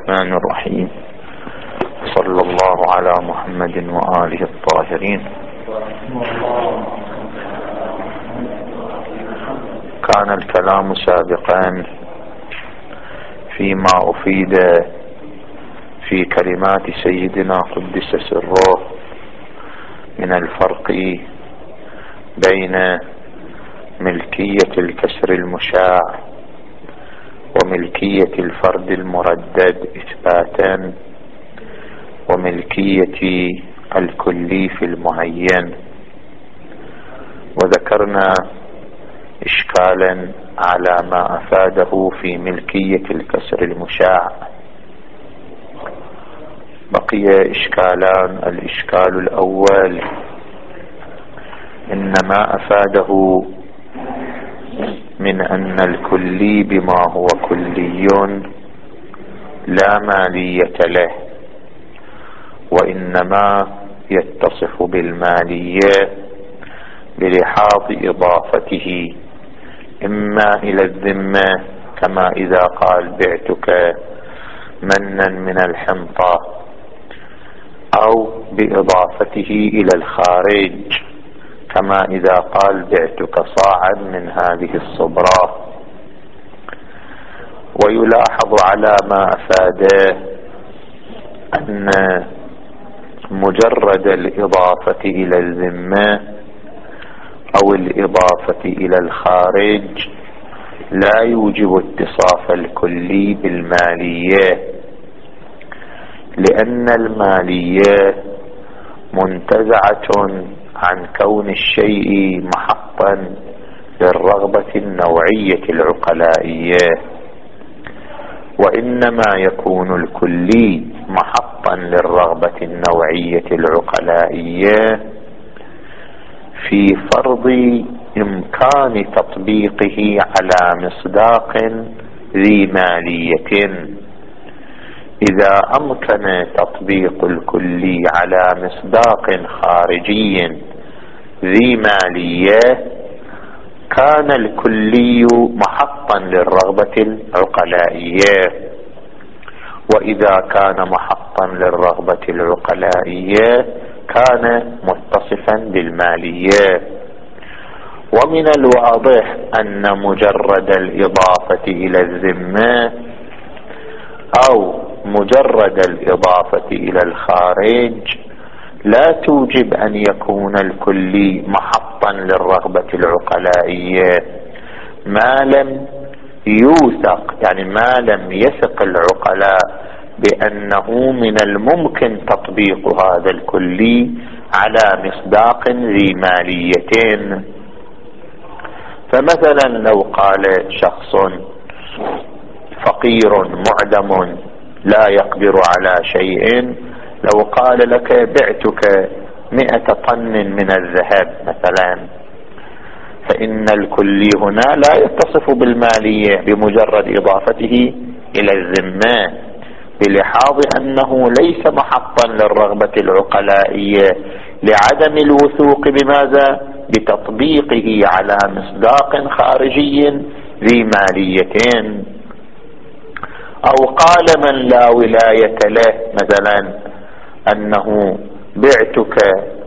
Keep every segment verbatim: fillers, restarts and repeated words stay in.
الرحمن الرحيم. صلى الله على محمد وآله الطاهرين. كان الكلام سابقا فيما أفيد في كلمات سيدنا قدس سره من الفرق بين ملكية الكسر المشاع وملكية الفرد المردد إثباتا وملكية الكلي في المعين، وذكرنا إشكالا على ما أفاده في ملكية الكسر المشاع. بقي إشكالان. الإشكال الأول إن ما أفاده من أن الكلي بما هو كلي لا مالية له، وإنما يتصف بالمالية بلحاظ إضافته إما إلى الذمة كما إذا قال بعتك منا من الحنطة، أو بإضافته إلى الخارج كما إذا قال بعتك صاعا من هذه الصبرة. ويلاحظ على ما أفاده أن مجرد الإضافة إلى الذمة أو الإضافة إلى الخارج لا يوجب اتصاف الكلي بالمالية، لأن المالية منتزعة عن كون الشيء محطا للرغبة النوعية العقلائية، وإنما يكون الكلي محطا للرغبة النوعية العقلائية في فرض إمكان تطبيقه على مصداق ذي مالية. إذا أمكن تطبيق الكلي على مصداق خارجي ذي مالية كان الكلي محطا للرغبة العقلائية، وإذا كان محطا للرغبة العقلائية كان متصفا بالمالية. ومن الواضح أن مجرد الإضافة إلى الذمة أو مجرد الإضافة إلى الخارج لا توجب أن يكون الكلي محطا للرغبة العقلائية ما لم يوثق، يعني ما لم يثق العقلاء بأنه من الممكن تطبيق هذا الكلي على مصداق ذي ماليتين. فمثلا لو قال شخص فقير معدم لا يقدر على شيء، لو قال لك بعتك مئة طن من الذهب مثلا، فإن الكلي هنا لا يتصف بالمالية بمجرد إضافته إلى الذمة، بلحاظ أنه ليس محطا للرغبة العقلائية لعدم الوثوق بماذا؟ بتطبيقه على مصداق خارجي ذي ماليتين. أو قال من لا ولاية له مثلا أنه بعتك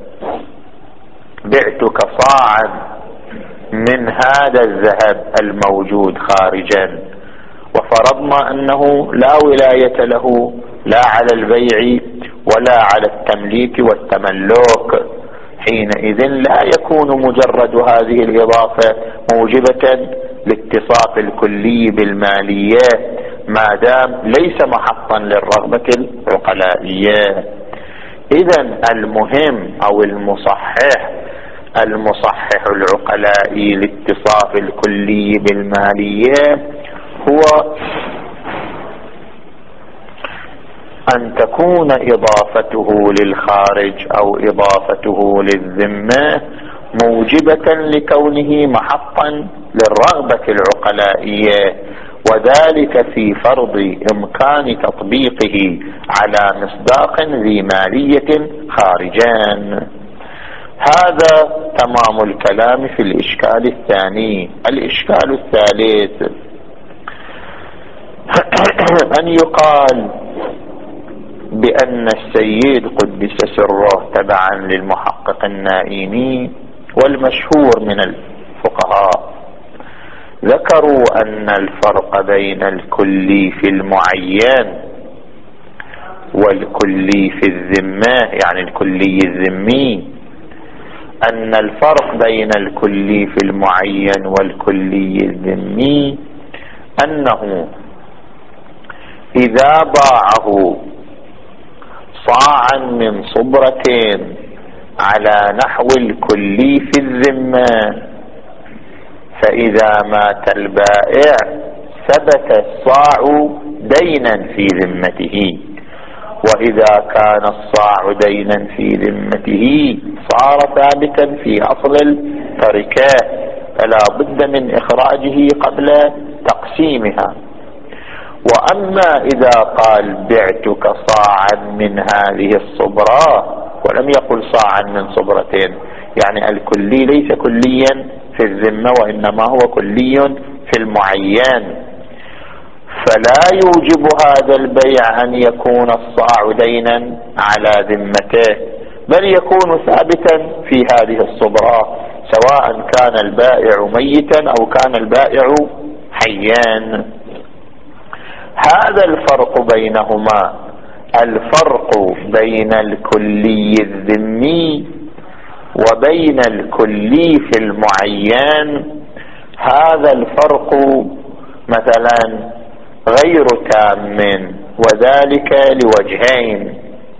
بعتك صاعا من هذا الذهب الموجود خارجا، وفرضنا أنه لا ولاية له لا على البيع ولا على التمليك والتملك، حينئذ لا يكون مجرد هذه الإضافة موجبة لاتصاف الكلي بالمالية ما دام ليس محطا للرغبة العقلائية. إذن المهم أو المصحح المصحح العقلائي لاتصاف الكلي بالمالية هو أن تكون إضافته للخارج أو إضافته للذمة موجبة لكونه محطا للرغبة العقلائية، وذلك في فرض إمكان تطبيقه على مصداق ذي مالية خارجان. هذا تمام الكلام في الإشكال الثاني. الإشكال الثالث أن يقال بأن السيد قدس سره تبعا للمحقق النائيني والمشهور من الفقهاء ذكروا أن الفرق بين الكلي في المعين والكلي في الذمة، يعني الكلي الذمي، أن الفرق بين الكلي في المعين والكلي الذمي أنه إذا باعه صاعا من صبرة على نحو الكلي في الذمة، فإذا مات البائع ثبت الصاع دينا في ذمته، وإذا كان الصاع دينا في ذمته صار ثابتا في أصل التركة، فلا بد من إخراجه قبل تقسيمها. وأما إذا قال بعتك صاعا من هذه الصبرة ولم يقل صاعا من صبرتين، يعني الكلي ليس كليا في الذمة وإنما هو كلي في المعين، فلا يوجب هذا البيع أن يكون الصاع دينا على ذمته، بل يكون ثابتا في هذه الصبرة سواء كان البائع ميتا أو كان البائع حيا. هذا الفرق بينهما، الفرق بين الكلي الذمي وبين الكلي في المعين، هذا الفرق مثلا غير تام، وذلك لوجهين.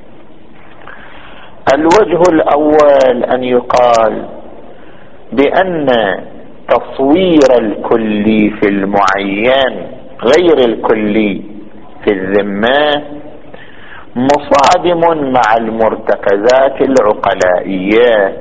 الوجه الأول أن يقال بأن تصوير الكلي في المعين غير الكلي في الذمة مصادم مع المرتكزات العقلائية،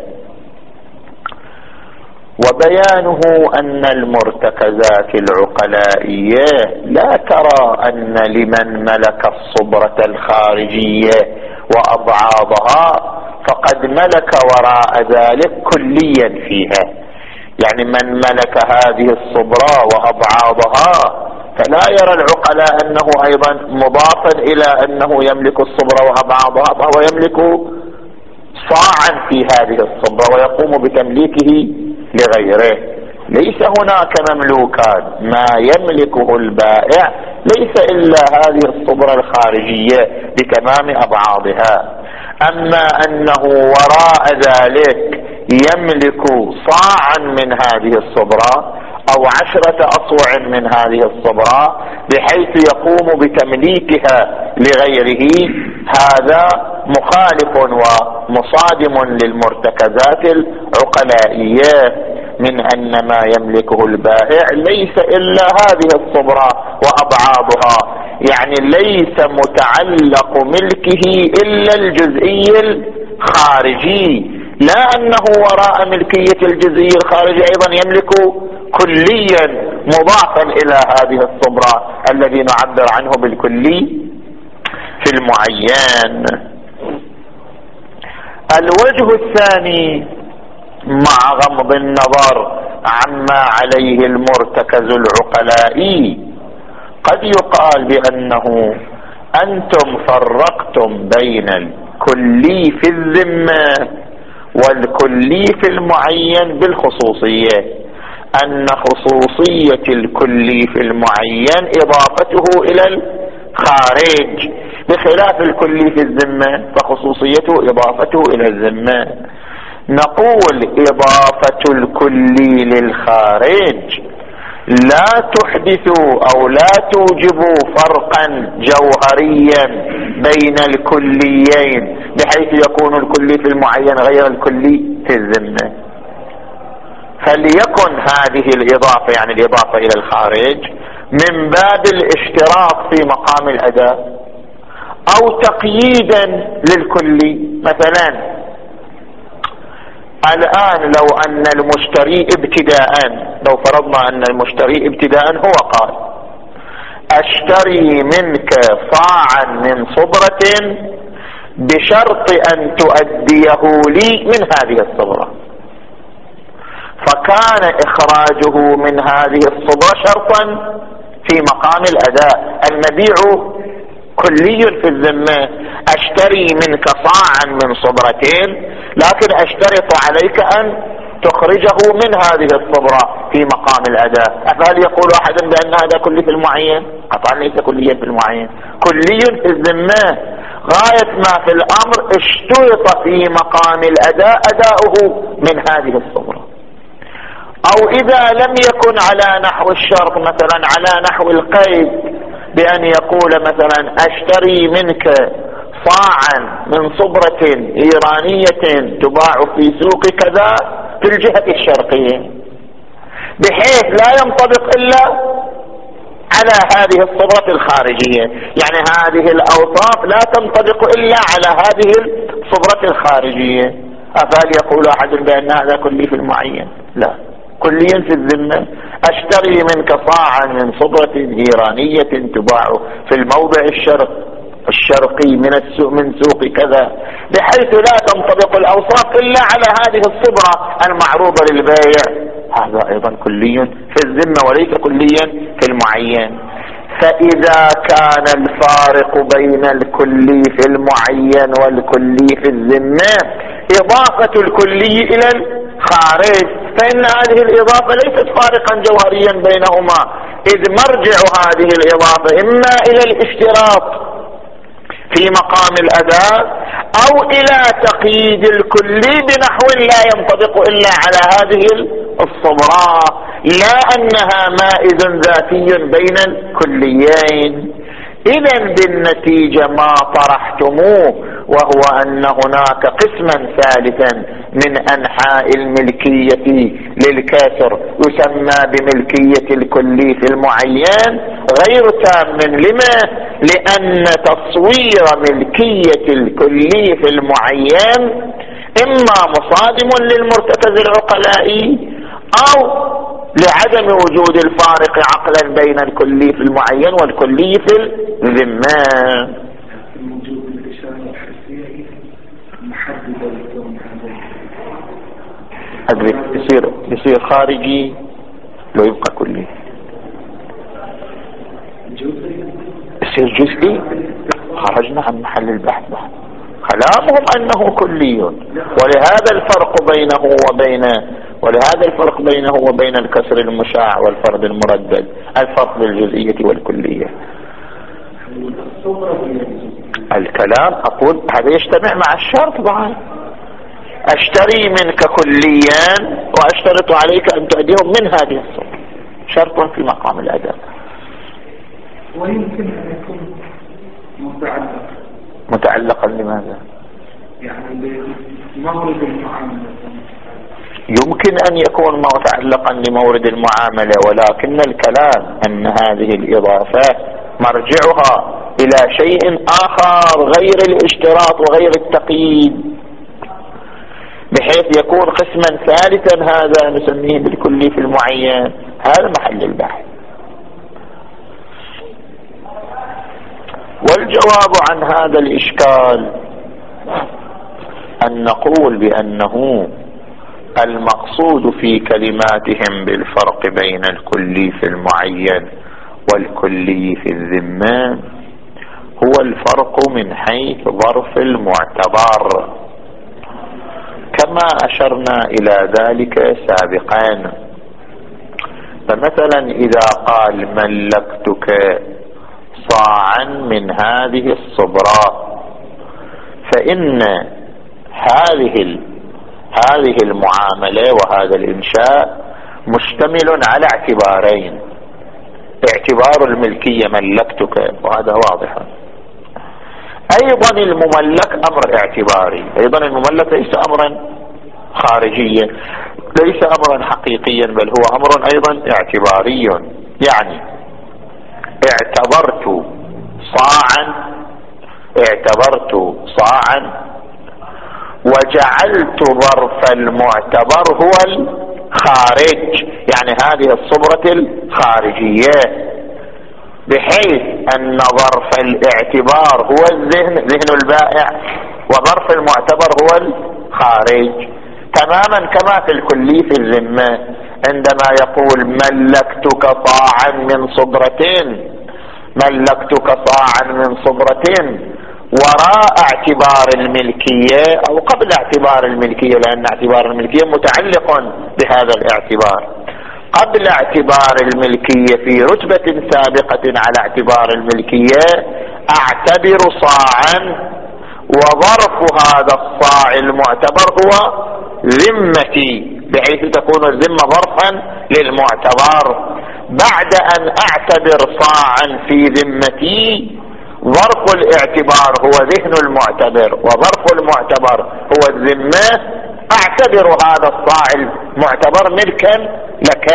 وبيانه أن المرتكزات العقلائية لا ترى أن لمن ملك الصبرة الخارجية وأبعاضها فقد ملك وراء ذلك كليا فيها، يعني من ملك هذه الصبرة وأبعاضها فلا يرى العقلاء أنه أيضا مضافا إلى أنه يملك الصبرة وأبعاضها، فهو يملك صاعا في هذه الصبرة ويقوم بتمليكه لغيره. ليس هناك مملوكان، ما يملكه البائع ليس إلا هذه الصبرة الخارجية بتمام أبعاضها، أما أنه وراء ذلك يملك صاعا من هذه الصبرة أو عشرة أصوع من هذه الصبرة بحيث يقوم بتمليكها لغيره، هذا مخالف ومصادم للمرتكزات العقلائية من أن ما يملكه البائع ليس إلا هذه الصبرة وأبعاضها، يعني ليس متعلق ملكه إلا الجزئي الخارجي، لا أنه وراء ملكية الجزئي الخارجي أيضا يملك كليا مضافا إلى هذه الصبرة الذي نعبر عنه بالكلي في المعين. الوجه الثاني مع غمض النظر عما عليه المرتكز العقلائي، قد يقال بأنه أنتم فرقتم بين الكلي في الذمة والكلي في المعين بالخصوصية، أن خصوصية الكلي في المعين إضافته إلى الخارج، بخلاف الكلي في الذمة فخصوصيته إضافته إلى الذمة. نقول إضافة الكلي للخارج لا تحدث أو لا توجب فرقا جوهريا بين الكليين بحيث يكون الكلي في المعين غير الكلي في الذمة، فليكن هذه الإضافة يعني الإضافة إلى الخارج من باب الاشتراك في مقام الأداء أو تقييدا للكلي. مثلا الآن لو أن المشتري ابتداء، لو فرضنا أن المشتري ابتداء هو قال أشتري منك صاعا من صبرة بشرط أن تؤديه لي من هذه الصبرة، فكان إخراجه من هذه الصبرة شرطا في مقام الأداء. المبيع كلي في الذمة، اشتري منك صاعا من صبرتين، لكن اشترط عليك ان تخرجه من هذه الصبرة في مقام الأداء. فهل يقول أحد بأن هذا كلي في المعين؟ قطعا ليس كليا في المعين، كلي في الذمة. غاية ما في الأمر اشترط في مقام الأداء أداؤه من هذه الصبرة. أو إذا لم يكن على نحو الشرط، مثلا على نحو القيد، بأن يقول مثلا اشتري منك صاعا من صبرة إيرانية تباع في سوق كذا في الجهة الشرقية، بحيث لا ينطبق إلا على هذه الصبرة الخارجية، يعني هذه الأوصاف لا تنطبق إلا على هذه الصبرة الخارجية. أفهل يقول أحد بأن هذا كلي في المعين؟ لا، كليا في الذمة. أشتري منك صاعا من صبرة إيرانية تباع في الموضع الشرق الشرقي من السوق من سوق كذا، بحيث لا تنطبق الأوصاف إلا على هذه الصبرة المعروضة للبيع، هذا أيضا كلي في الذمة وليس كليا في المعين. فإذا كان الفارق بين الكلي في المعين والكلي في الذمة إضافة الكلي إلى الخارج، فإن هذه الإضافة ليست فارقا جوهريا بينهما، إذ مرجع هذه الإضافة إما إلى الاشتراط في مقام الأداء أو إلى تقييد الكلي بنحو لا ينطبق إلا على هذه الصبرة، لا أنها مائز ذاتي بين الكليين. إذن بالنتيجة ما طرحتموه، وهو أن هناك قسما ثالثا من أنحاء الملكية للكسر يسمى بملكية الكلي في المعين غير تام. لما؟ لأن تصوير ملكية الكلي في المعين إما مصادم للمرتكز العقلائي أو لعدم وجود الفارق عقلا بين الكلي في المعين والكلي في الذمة. يصير يصير خارجي لو يبقى كلي، يصير جزئي. خرجنا عن محل البحث بحث. كلامهم أنه كلي، ولهذا الفرق بينه وبين ولهذا الفرق بينه وبين الكسر المشاع والفرد المردد، الفرق بالجزئية والكلية. الكلام أقول هذا يجتمع مع الشرط بعد. أشتري منك كليا وأشترط عليك أن تؤديهم من هذه الصورة، شرط في مقام الأداء. ويمكن أن يكون متعلق متعلقا لماذا؟ يعني لمورد المعاملة. يمكن أن يكون متعلقا لمورد المعاملة، ولكن الكلام أن هذه الإضافة مرجعها إلى شيء آخر غير الاشتراط وغير التقييد، بحيث يكون قسما ثالثا هذا نسميه بالكلي في المعين. هذا محل البحث. والجواب عن هذا الإشكال أن نقول بأنه المقصود في كلماتهم بالفرق بين الكلي في المعين والكلي في الذمة هو الفرق من حيث ظرف المعتبر، كما أشرنا إلى ذلك سابقا. فمثلا إذا قال ملكتك صاعا من هذه الصبرة، فإن هذه هذه المعاملة وهذا الإنشاء مشتمل على اعتبارين: اعتبار الملكية ملكتك، وهذا واضح، أيضا المملك أمر اعتباري، أيضا المملك ليس أمرا خارجيا، ليس أمرا حقيقيا، بل هو أمر أيضا اعتباري. يعني اعتبرت صاعا اعتبرت صاعا وجعلت ظرف المعتبر هو الخارج، يعني هذه الصبرة الخارجية، بحيث أن ظرف الاعتبار هو الذهن ذهن البائع، وظرف المعتبر هو الخارج، تماما كما في الكلي في الذمة. عندما يقول ملكتك صاعا من صبرة ملكتك صاعا من صبرة وراء اعتبار الملكية أو قبل اعتبار الملكية، لأن اعتبار الملكية متعلق بهذا الاعتبار. قبل اعتبار الملكية في رتبة سابقة على اعتبار الملكية اعتبر صاعا، وظرف هذا الصاع المعتبر هو ذمتي، بحيث تكون الذمة ظرفا للمعتبر. بعد أن أعتبر صاعا في ذمتي، ظرف الاعتبار هو ذهن المعتبر، وظرف المعتبر هو الذمة، أعتبر هذا الصاع المعتبر ملكا لك.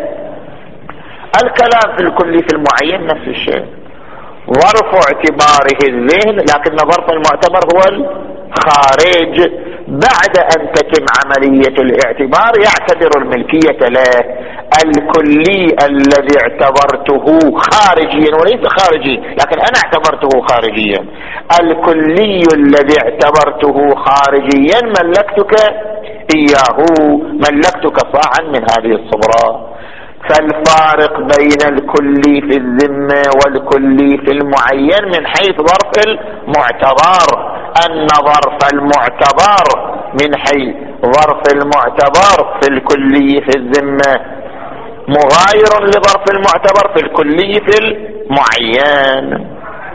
الكلام في الكلي في المعين نفس الشيء، ظرف اعتباره الذهن، لكن ظرف المعتبر هو الخارج. بعد أن تتم عملية الاعتبار يعتبر الملكية له. الكلي الذي اعتبرته خارجيا وليس خارجي، لكن أنا اعتبرته خارجيا، الكلي الذي اعتبرته خارجيا ملكتك إياه، ملكتك صاعا من هذه الصبرة. فالفارق بين الكلي في الذمة والكلي في المعين من حيث ظرف المعتبر، أن ظرف المعتبر من حيث ظرف المعتبر في الكلي في الذمة مغاير لظرف المعتبر في الكلي في المعين.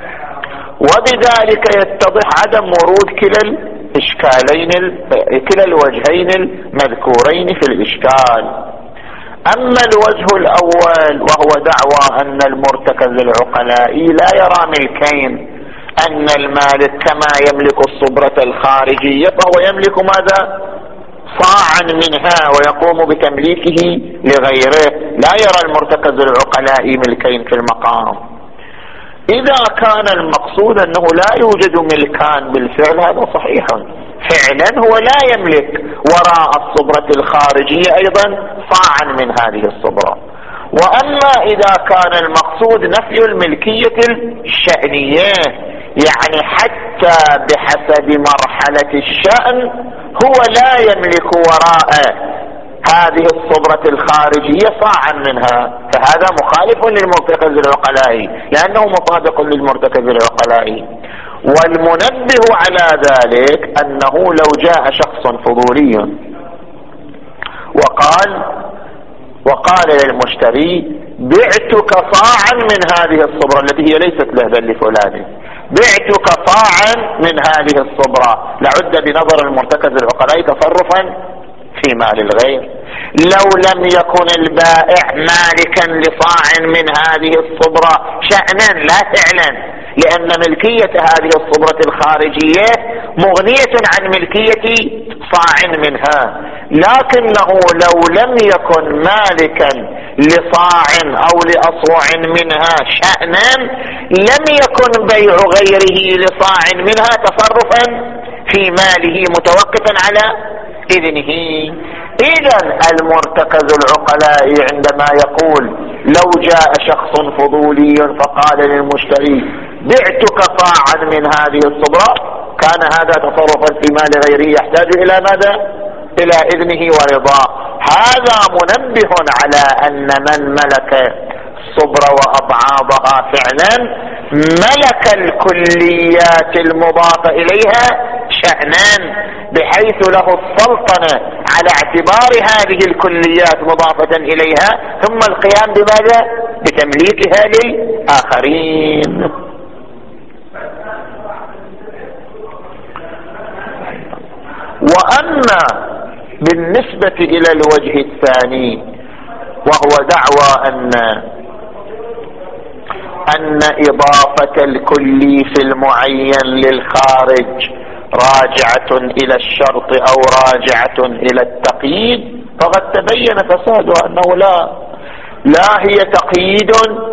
وبذلك يتضح عدم ورود كلا الإشكالين كلا الوجهين المذكورين في الإشكال. أما الوجه الأول وهو دعوى أن المرتكز العقلائي لا يرى ملكين، أن المالك كما يملك الصبرة الخارجية فهو يملك ماذا؟ صاعا منها، ويقوم بتمليكه لغيره. لا يرى المرتكز العقلائي ملكين في المقام. إذا كان المقصود أنه لا يوجد ملكان بالفعل هذا صحيح، فعلا هو لا يملك وراء الصبرة الخارجية أيضا صاعا من هذه الصبرة. وأما إذا كان المقصود نفي الملكية الشأنية، يعني حتى بحسب مرحلة الشأن هو لا يملك وراء هذه الصبرة الخارجية صاعا منها، فهذا مخالف للمرتكز العقلائي لأنه مطابق للمرتكز العقلائي. والمنبه على ذلك أنه لو جاء شخص فضولي وقال وقال للمشتري بعتك صاعا من هذه الصبرة التي هي ليست له بل لفلان، بعتك صاعا من هذه الصبرة، لعد بنظر المرتكز العقلائي تصرفا في مال الغير. لو لم يكن البائع مالكا لصاع من هذه الصبرة شأنا لا فعلا، لأن ملكية هذه الصبرة الخارجية مغنية عن ملكية صاع منها، لكنه لو لم يكن مالكا لصاع أو لأصوع منها شأنا لم يكن بيع غيره لصاع منها تصرفا في ماله متوقفا على إذنه. إذن المرتكز العقلائي عندما يقول لو جاء شخص فضولي فقال للمشتري بعتك صاعا من هذه الصبرة، كان هذا تصرفا في مال غيره يحتاج إلى ماذا؟ إلى إذنه ورضاه. هذا منبه على أن من ملك الصبرة وأبعاضها فعلا ملك الكليات المضافة إليها شأنان، بحيث له السلطنة على اعتبار هذه الكليات مضافة إليها ثم القيام بماذا؟ بتمليكها للآخرين. وأما بالنسبة إلى الوجه الثاني وهو دعوى أن أن إضافة الكلي في المعين للخارج راجعة إلى الشرط أو راجعة إلى التقييد، فقد تبين فسادها أنه لا لا هي تقييد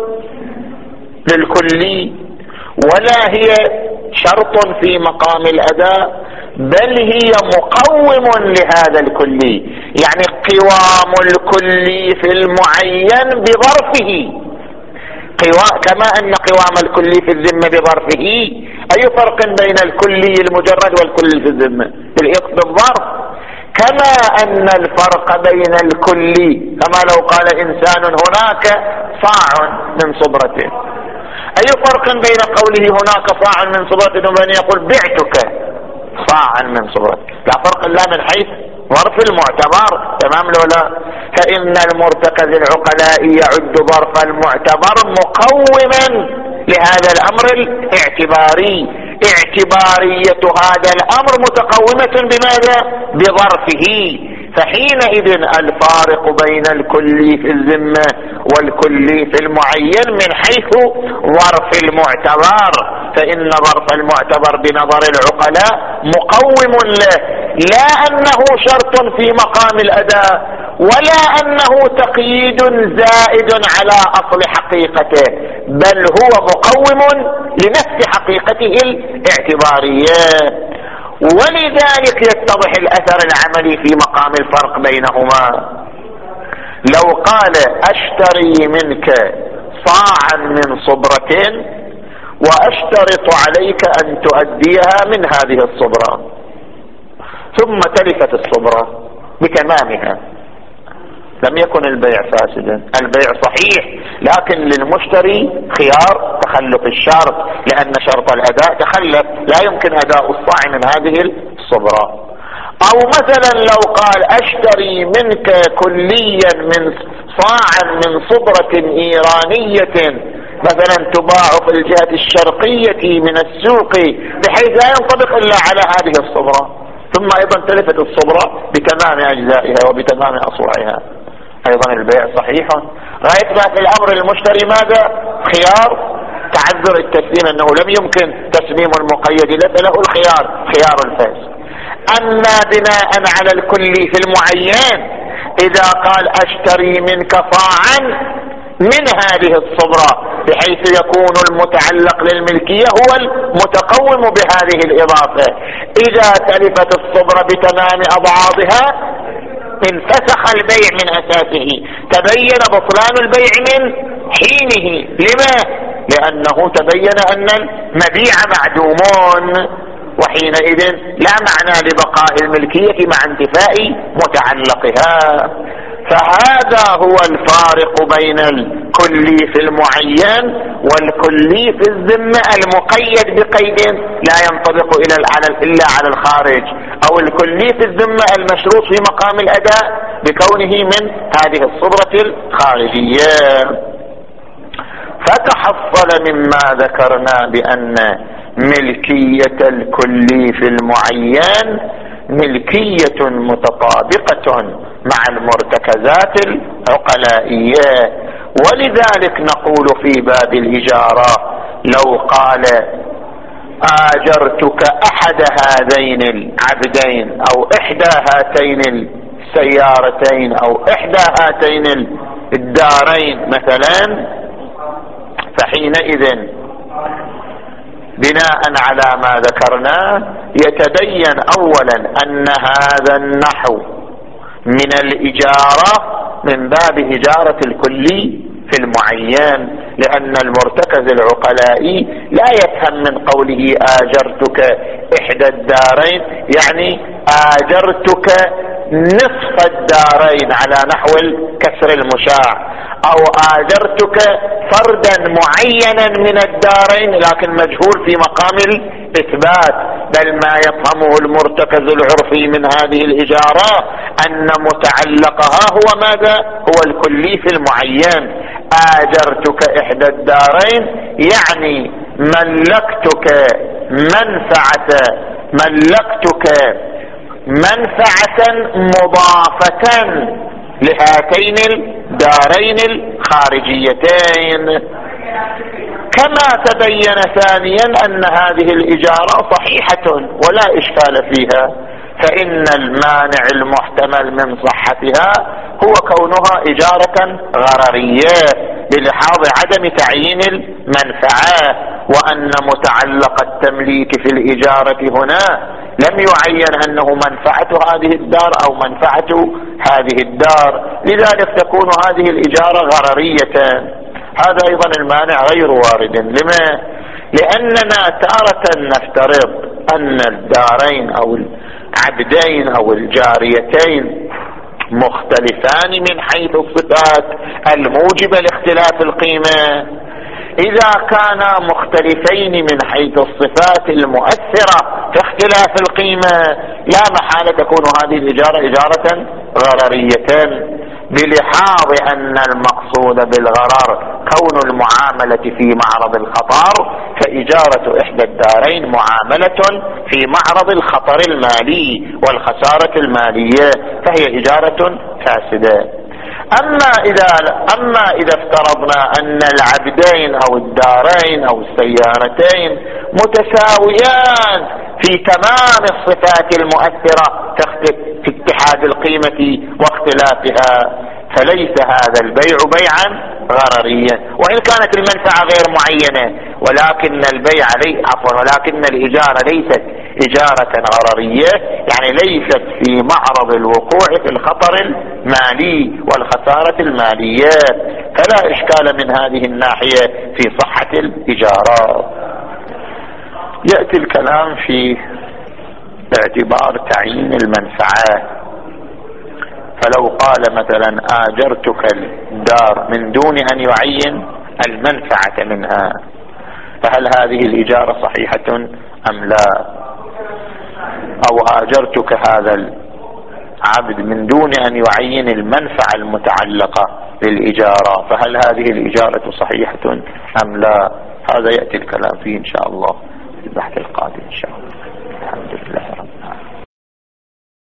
للكلي ولا هي شرط في مقام الأداء، بل هي مقوم لهذا الكلي، يعني قوام الكلي في المعين بظرفه، كما أن قوام الكلي في الذمة بظرفه. أي فرق بين الكلي المجرد والكلي في الذمة؟ بالظرف. كما أن الفرق بين الكلي، كما لو قال إنسان هناك صاع من صبرته، أي فرق بين قوله هناك صاع من صبرة وبين يقول بعتك صاعا من صبرة؟ لا فرق إلا من حيث ظرف المعتبر، تمام لو لا؟ فإن المرتكز العقلائي يعد ظرف المعتبر مقوما لهذا الأمر الاعتباري. اعتبارية هذا الأمر متقومة بماذا؟ بظرفه. فحينئذ الفارق بين الكلي في الذمة والكلي في المعين من حيث ظرف المعتبر، فإن ظرف المعتبر بنظر العقلاء مقوم له، لا أنه شرط في مقام الأداء ولا أنه تقييد زائد على أصل حقيقته، بل هو مقوم لنفس حقيقته الاعتبارية. ولذلك يتضح الأثر العملي في مقام الفرق بينهما. لو قال أشتري منك صاعا من صبرة وأشترط عليك أن تؤديها من هذه الصبرة، ثم تلفت الصبرة بتمامها، لم يكن البيع فاسدا، البيع صحيح، لكن للمشتري خيار تخلف الشرط، لأن شرط الأداء تخلف، لا يمكن أداء الصاع من هذه الصبرة. أو مثلا لو قال أشتري منك كليا من صاعا من صبرة إيرانية مثلا تباع في الجهة الشرقية من السوق بحيث لا ينطبق إلا على هذه الصبرة، ثم أيضا تلفت الصبرة بتمام أجزائها وبتمام أصوعها، أيضا البيع صحيح. رأيت ما في الأمر المشتري ماذا؟ خيار تعذر التسليم، أنه لم يمكن تسليم المقيد، ليس له الخيار، خيار الفاسد. أما بناء على الكلي في المعين إذا قال أشتري منك صاعا من هذه الصبرة بحيث يكون المتعلق للملكية هو المتقوم بهذه الإضافة، إذا تلفت الصبرة بتمام أبعاضها انفسخ البيع من أساسه، تبين بطلان البيع من حينه. لما؟ لأنه تبين أن المبيع معدومون، وحينئذ لا معنى لبقاء الملكية مع انتفاء متعلقها. فهذا هو الفارق بين الكلي في المعين والكلي في الذمة المقيد بقيد لا ينطبق إلا على الخارج، أو الكلي في الذمة المشروط في مقام الأداء بكونه من هذه الصبرة الخارجية. فتحصل مما ذكرنا بأن ملكية الكلي في المعين ملكية متطابقة مع المرتكزات العقلائية. ولذلك نقول في باب الإجارة لو قال آجرتك أحد هذين العبدين أو إحدى هاتين السيارتين أو إحدى هاتين الدارين مثلا، فحينئذ بناء على ما ذكرنا يتبين أولا أن هذا النحو من الإجارة من باب إجارة الكلي في المعين، لأن المرتكز العقلائي لا يفهم من قوله آجرتك إحدى الدارين يعني آجرتك نصف الدارين على نحو الكسر المشاع، أو آجرتك فردا معينا من الدارين لكن مجهول في مقام الإثبات، بل ما يفهمه المرتكز العرفي من هذه الإجارة أن متعلقها هو ماذا؟ هو الكلي في المعين. آجرتك إحدى الدارين يعني ملكتك منفعة ملكتك منفعة مضافة لهاتين الدارين الخارجيتين. كما تبين ثانيا أن هذه الإجارة صحيحة ولا إشكال فيها، فإن المانع المحتمل من صحتها هو كونها إجارة غررية بلحاظ عدم تعيين المنفعة، وأن متعلق التمليك في الإجارة هنا لم يعين أنه منفعة هذه الدار أو منفعة هذه الدار، لذلك تكون هذه الإجارة غررية. هذا أيضا المانع غير وارد. لما؟ لأننا تارة نفترض أن الدارين أو العبدين أو الجاريتين مختلفان من حيث الصفات الموجبة لاختلاف القيمة، إذا كانا مختلفين من حيث الصفات المؤثرة في اختلاف القيمة لا محالة تكون هذه الإجارة إجارة غررية، بلحاظ أن المقصود بالغرر كون المعاملة في معرض الخطر، فإجارة إحدى الدارين معاملة في معرض الخطر المالي والخسارة المالية، فهي إجارة فاسدة. أما إذا أما إذا افترضنا أن العبدين أو الدارين أو السيارتين متساويان في تمام الصفات المؤثرة في اتحاد القيمة واختلافها، فليس هذا البيع بيعا غرريا، وإن كانت المنفعة غير معينة، ولكن البيع لي عفوا ولكن الإجارة ليست إجارة غررية، يعني ليست في معرض الوقوع في الخطر المالي والخسارة المالية، فلا إشكال من هذه الناحية في صحة الإجارات. يأتي الكلام في اعتبار تعيين المنفعة، فلو قال مثلا آجرتك الدار من دون أن يعين المنفعة منها، فهل هذه الإجارة صحيحة أم لا؟ أو آجرتك هذا العبد من دون أن يعين المنفعة المتعلقة بالإجارة، فهل هذه الإجارة صحيحة أم لا؟ هذا يأتي الكلام فيه إن شاء الله في البحث القادم إن شاء الله.